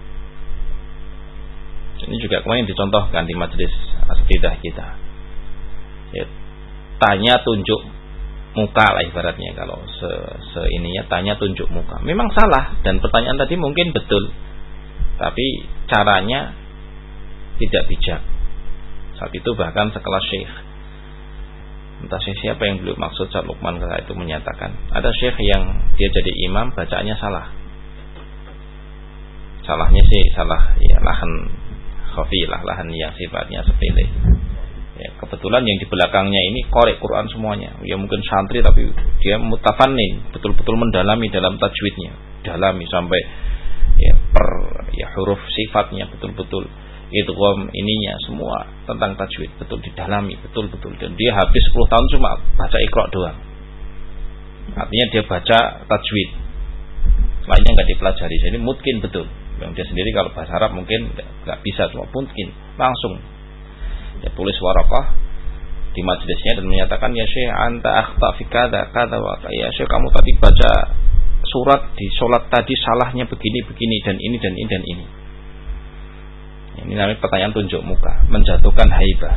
Ini juga kemarin dicontohkan di majelis asatidzah kita. Ya, tanya tunjuk muka lah ibaratnya, kalau ininya tanya tunjuk muka. Memang salah dan pertanyaan tadi mungkin betul, tapi caranya tidak bijak. Saat itu bahkan sekelas syekh, entah syekh siapa yang belum maksud, Ustaz Lukman kala itu menyatakan ada syekh yang dia jadi imam bacaannya salah. Salahnya sih salah ya lahan khafilah, lahan yang sifatnya sepele. Ya, kebetulan yang di belakangnya ini korek Quran semuanya. Ya mungkin santri tapi dia mutafannin, betul-betul mendalami dalam tajwidnya, dalami sampai ya per ya huruf sifatnya betul-betul idgham ininya semua tentang tajwid betul didalami betul-betul, dan dia habis 10 tahun cuma baca Iqra doang. Artinya dia baca tajwid, lainnya enggak dipelajari. Jadi mungkin betul. Yang dia sendiri kalau bahasa Arab mungkin nggak bisa, cuma mungkin langsung ya tulis warakah di majelisnya dan menyatakan, ya Syekh anta akhta fi kada kada wa ya Syekh kamu tadi baca surat di sholat tadi salahnya begini dan ini dan ini dan ini. Ini namanya pertanyaan tunjuk muka, menjatuhkan haibah.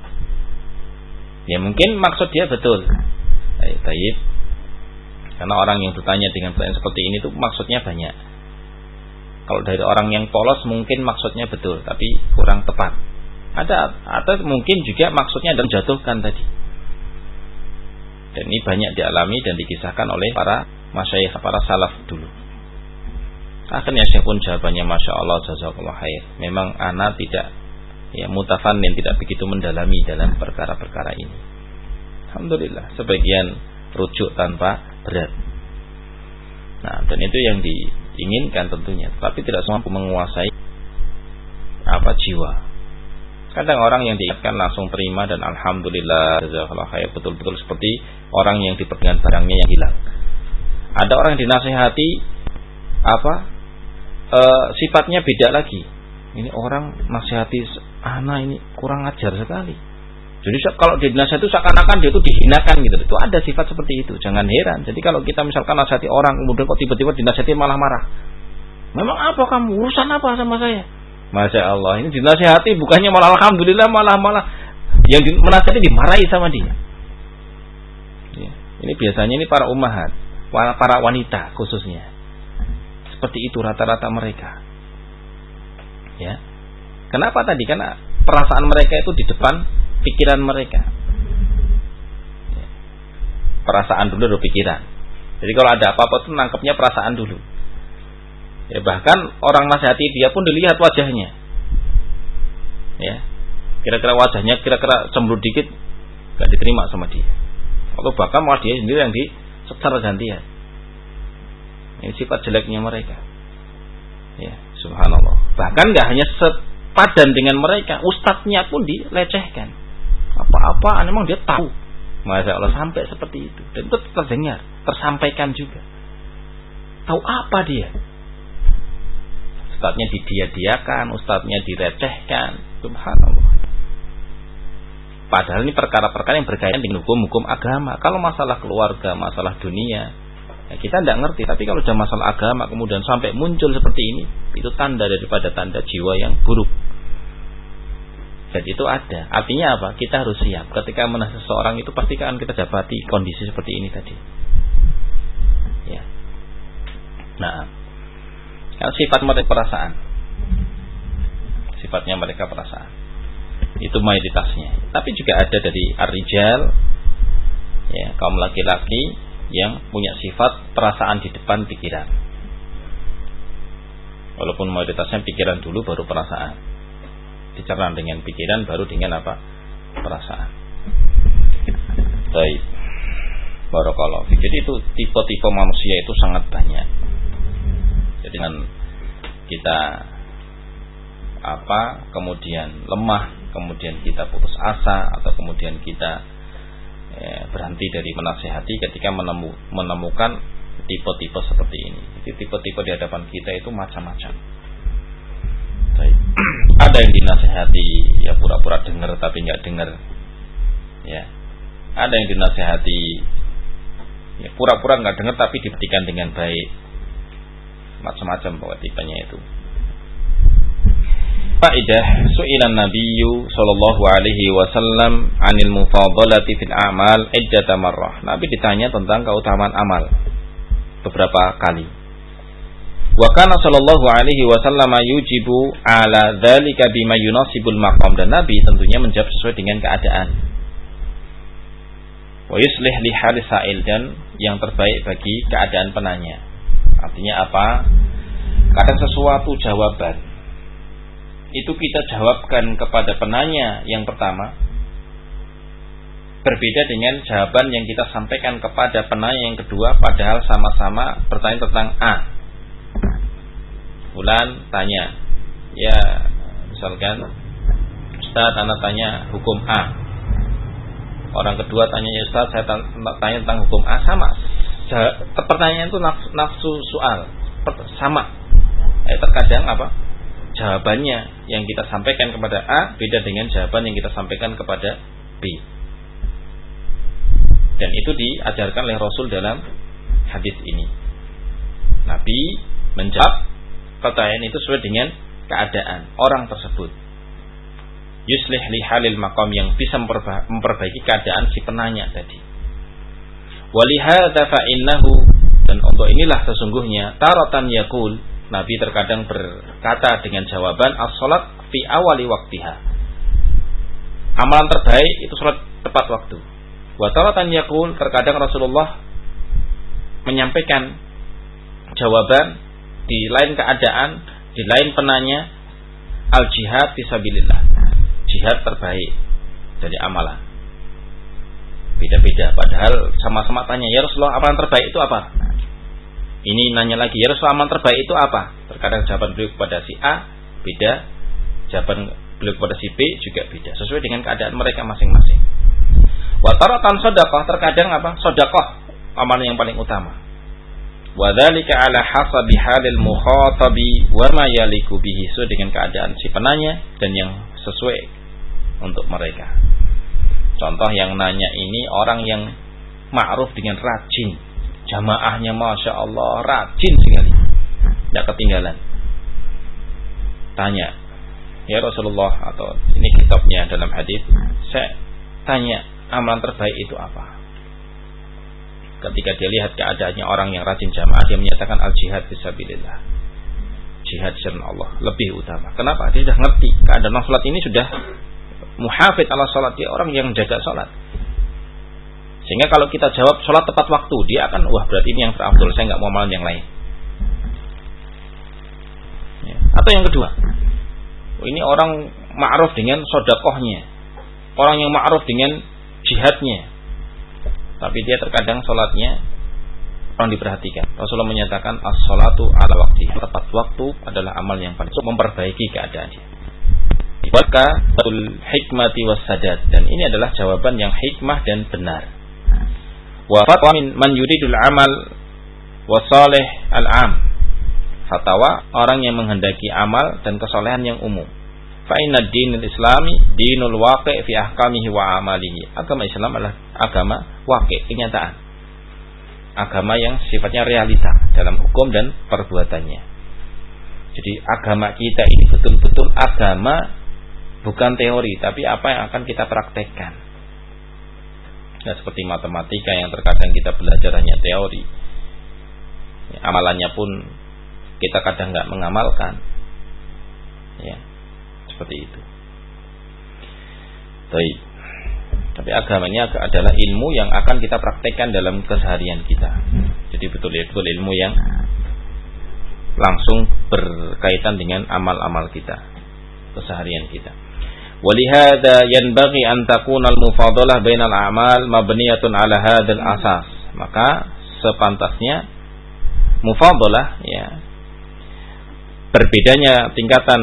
Ya mungkin maksud dia betul. Baik. Karena orang yang bertanya dengan pertanyaan seperti ini tuh maksudnya banyak. Kalau dari orang yang polos mungkin maksudnya betul, tapi kurang tepat. Atau mungkin juga maksudnya adalah menjatuhkan tadi. Dan ini banyak dialami dan dikisahkan oleh para masyayikh, para salaf dulu. Akhirnya Syekh pun jawabannya Masya Allah jazakallah khair. Memang ana tidak ya mutafannin, tidak begitu mendalami dalam perkara-perkara ini. Alhamdulillah, sebagian rujuk tanpa berat. Nah, dan itu yang diinginkan tentunya, tapi tidak semua menguasai apa jiwa. Kadang orang yang diingatkan langsung terima dan alhamdulillah jazakallah khair, betul-betul seperti orang yang dipegang barangnya yang hilang. Ada orang yang dinasihati sifatnya beda lagi. Ini orang nasihati anak ini kurang ajar sekali. Jadi kalau dia dinasihati itu seakan-akan dia itu dihinakan gitu. Itu ada sifat seperti itu. Jangan heran. Jadi kalau kita misalkan nasihati orang kemudian kok tiba-tiba dinasihati malah marah. Memang apa kamu? Urusan apa sama saya? Masya Allah, ini dinasihati bukannya malah alhamdulillah malah yang menasihati dimarahi sama dia. Ya. Ini biasanya ini para ummahat, para wanita khususnya. Seperti itu rata-rata mereka. Ya. Kenapa tadi? Karena perasaan mereka itu di depan pikiran mereka. Ya. Perasaan dulu pikiran. Jadi kalau ada apa-apa itu nangkepnya perasaan dulu. Ya, bahkan orang nasihati dia pun dilihat wajahnya. Ya. Kira-kira wajahnya kira-kira cemberut dikit enggak diterima sama dia. Atau bahkan malah dia sendiri yang disecar gantian. Ini sifat jeleknya mereka. Ya, subhanallah. Bahkan enggak hanya sepadan dengan mereka, ustadznya pun dilecehkan. Apa-apaan memang dia tahu. Masya Allah sampai seperti itu. Dan itu terdengar, tersampaikan juga. Tahu apa dia? Ustadznya didia-diakan, ustadznya direcehkan. Subhanallah. Padahal ini perkara-perkara yang berkaitan dengan hukum-hukum agama. Kalau masalah keluarga, masalah dunia, ya kita tidak ngerti. Tapi kalau sudah masalah agama kemudian sampai muncul seperti ini, itu tanda daripada tanda jiwa yang buruk. Jadi itu ada. Artinya apa? Kita harus siap. Ketika menasihati seseorang itu pasti akan kita dapati kondisi seperti ini tadi. Ya. Nah, sifat mereka perasaan. Sifatnya mereka perasaan. Itu mayoritasnya. Tapi juga ada dari ar-rijal, ya, kaum laki-laki yang punya sifat perasaan di depan pikiran. Walaupun mayoritasnya pikiran dulu baru perasaan. Dicerna dengan pikiran baru dengan apa? Perasaan. Baik. Barakallahu fiik. Jadi itu tipe-tipe manusia itu sangat banyak. Jadi dengan kita kemudian lemah, kemudian kita putus asa, atau kemudian kita berhenti dari menasihati ketika menemukan tipe-tipe seperti ini. Jadi tipe-tipe di hadapan kita itu macam-macam. Ada yang dinasihati ya pura-pura dengar tapi nggak dengar. Ya. Ada yang dinasihati ya pura-pura nggak dengar tapi dibuktikan dengan baik. Macam-macam bahwa tipenya itu. Faidah su'ilan Nabiyyu sallallahu alaihi wasallam 'anil mufadhalati fil a'mal iddata marrah. Nabi ditanya tentang keutamaan amal beberapa kali. Wa kana sallallahu alaihi wasallam yujibu 'ala dzalika bima yunasibul maqam, dan Nabi tentunya menjawab sesuai dengan keadaan. Wa yuslih li halis sa'il, dan yang terbaik bagi keadaan penanya. Artinya apa? Kadang sesuatu jawaban itu kita jawabkan kepada penanya yang pertama berbeda dengan jawaban yang kita sampaikan kepada penanya yang kedua, padahal sama-sama bertanya tentang A. Fulan tanya, ya misalkan Ustaz, anak tanya hukum A. Orang kedua tanya, ya Ustaz, saya tanya tentang hukum A. Sama. Pertanyaan itu nafsu soal sama. Terkadang apa? Jawabannya yang kita sampaikan kepada A beda dengan jawaban yang kita sampaikan kepada B. Dan itu diajarkan oleh Rasul dalam hadis ini. Nabi menjawab pertanyaan itu sesuai dengan keadaan orang tersebut. Yuslih li halil maqam, yang bisa memperbaiki keadaan si penanya tadi. Walihadza fa innahu, dan untuk inilah sesungguhnya taratan yaqul, Nabi terkadang berkata dengan jawaban as-salat fi awali waktiha. Amalan terbaik itu salat tepat waktu. Wa taratan yaqul, terkadang Rasulullah menyampaikan jawaban di lain keadaan, di lain penanya, al-jihad fisabilillah, jihad terbaik dari amalan. Beda-beda, padahal sama-sama tanya, ya Rasulullah, amalan terbaik itu apa? Ini nanya lagi, ya Rasulullah, amalan terbaik itu apa? Terkadang jawaban beliau kepada si A beda, jawaban beliau kepada si B juga beda, sesuai dengan keadaan mereka masing-masing. Wa taratan sedekah, terkadang apa? Sedekah amalan yang paling utama. Wa dzalika ala hasabi halil mukhatabi wa ma yaliku bihi, sesuai dengan keadaan si penanya dan yang sesuai untuk mereka. Contoh yang nanya ini orang yang ma'ruf dengan rajin, jamaahnya masya Allah rajin sekali, tidak ketinggalan. Tanya, ya Rasulullah, atau ini kitabnya dalam hadis, saya tanya amalan terbaik itu apa? Ketika dia lihat keadaannya orang yang rajin jamaah, dia menyatakan al-jihad fisabilillah, jihad di jalan Allah lebih utama. Kenapa? Dia sudah ngerti keadaan salat ini, sudah muhafid ala salat, dia orang yang jaga salat. Sehingga kalau kita jawab salat tepat waktu, dia akan wah berarti ini yang terafdol, saya enggak mau amalan yang lain. Ya. Atau yang kedua, ini orang ma'ruf dengan sedekahnya, orang yang ma'ruf dengan jihadnya, tapi dia terkadang salatnya kurang diperhatikan. Rasulullah menyatakan as-salatu ala waqti, tepat waktu adalah amal yang paling memperbaiki keadaan dia. Waka tul hikmati was sadad, dan ini adalah jawaban yang hikmah dan benar. Wa fatwa man yuridul amal wasalih al-am, fatwa orang yang menghendaki amal dan kesolehan yang umum. Fa inna dinul islami dinul waqi' fi ahkamihi wa amalihi. Agama Islam adalah agama waqi', kenyataan. Agama yang sifatnya realita dalam hukum dan perbuatannya. Jadi agama kita ini betul-betul agama, bukan teori, tapi apa yang akan kita praktekkan. Nah, seperti matematika yang terkadang kita belajar hanya teori, amalannya pun kita kadang nggak mengamalkan, ya, seperti itu. Baik. Tapi agama ini adalah ilmu yang akan kita praktekkan dalam keseharian kita. Jadi betul-betul ilmu yang langsung berkaitan dengan amal-amal kita, keseharian kita. Walihada yanbaghi an takuna al-mufadalah bainal a'mal mabniyatun ala hadzal asas. Maka sepantasnya mufadalah, ya, berbedanya tingkatan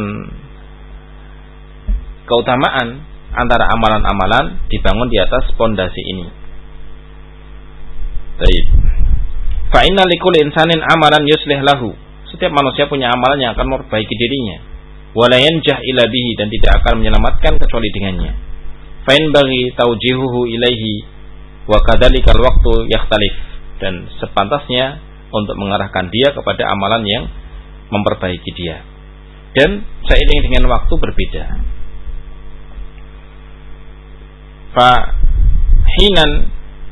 keutamaan antara amalan-amalan dibangun di atas pondasi ini. Baik. Fa inna likulli insanin amalan yuslih lahu. Setiap manusia punya amalan yang akan memperbaiki dirinya. Wala yanjah ila bihi, dan tidak akan menyelamatkan kecuali dengannya. Fa in baghi tawjihuhu ilaihi wa kadzalikal waqtu yakhtalif, dan sepantasnya untuk mengarahkan dia kepada amalan yang memperbaiki dia. Dan seiring dengan waktu berbeda. Fa hinan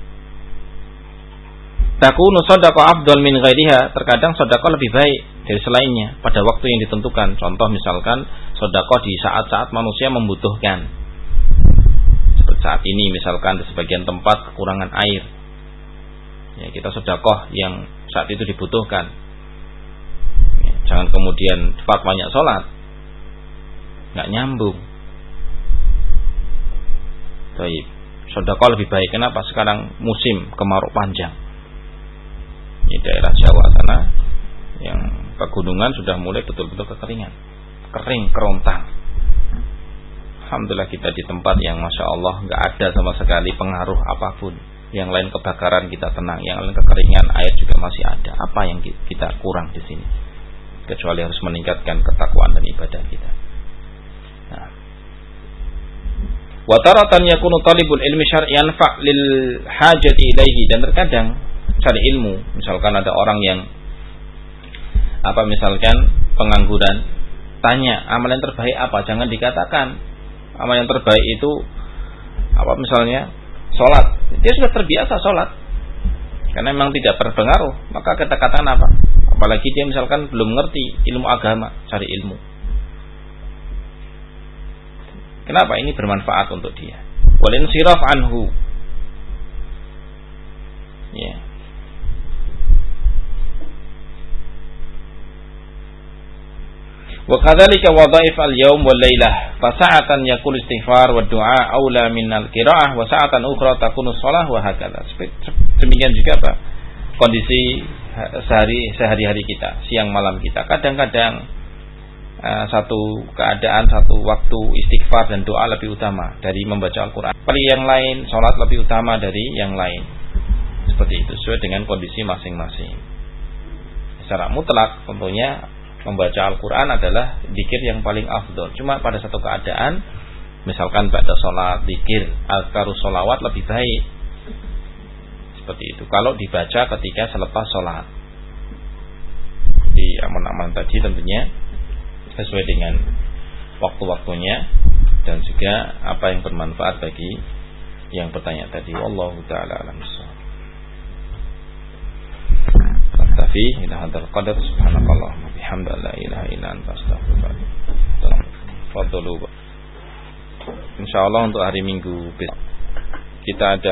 takunu shadaqah afdal min ghairiha, terkadang sedekah lebih baik dari selainnya pada waktu yang ditentukan. Contoh misalkan sedekah di saat-saat manusia membutuhkan. Seperti saat ini misalkan di sebagian tempat kekurangan air, ya, kita sedekah yang saat itu dibutuhkan. Ya, jangan kemudian banyak sholat, nggak nyambung. Baik, sedekah lebih baik. Kenapa? Sekarang musim kemarau panjang. Di daerah Jawa sana yang pegunungan sudah mulai betul-betul kekeringan, kering, kerontang. Alhamdulillah kita di tempat yang masya Allah nggak ada sama sekali pengaruh apapun. Yang lain kebakaran kita tenang, yang lain kekeringan, air juga masih ada. Apa yang kita kurang di sini? Kecuali harus meningkatkan ketakwaan dan ibadah kita. Nah, wa taratan yakunu talibul ilmi syar'iyyan fa' lil hajati ilaihi, dan terkadang cari ilmu, misalkan ada orang yang misalkan pengangguran, tanya amalan terbaik apa, jangan dikatakan amalan terbaik itu misalnya sholat. Dia sudah terbiasa sholat karena memang tidak berpengaruh, maka kita katakan apa, apalagi dia misalkan belum ngerti ilmu agama, cari ilmu. Kenapa? Ini bermanfaat untuk dia. Wal insiraf anhu, ya. Wa kadzalika wadhaif al-yawm wal lailah, fa sa'atan yakul istighfar wa du'a aula min al-qira'ah wa sa'atan ukhra takunu shalah wa hakadha. Demikian juga Pak kondisi sehari-hari kita, siang malam kita. Kadang-kadang satu keadaan, satu waktu istighfar dan doa lebih utama dari membaca Al-Quran. Pada yang lain, sholat lebih utama dari yang lain. Seperti itu, sesuai dengan kondisi masing-masing. secara mutlak tentunya membaca Al-Quran adalah zikir yang paling afdol. Cuma pada satu keadaan, misalkan pada sholat, zikir azkarus sholawat lebih baik. Seperti itu. Kalau dibaca ketika selepas sholat, di aman-aman tadi tentunya sesuai dengan waktu-waktunya dan juga apa yang bermanfaat bagi yang bertanya tadi. Wallahu ta'ala a'lam bissawab. Tafi ila hadzal qadar subhanakallahumma bihamdika la ilaha illa anta astaghfiruka wa atubu ilaik. Insyaallah untuk hari Minggu kita ada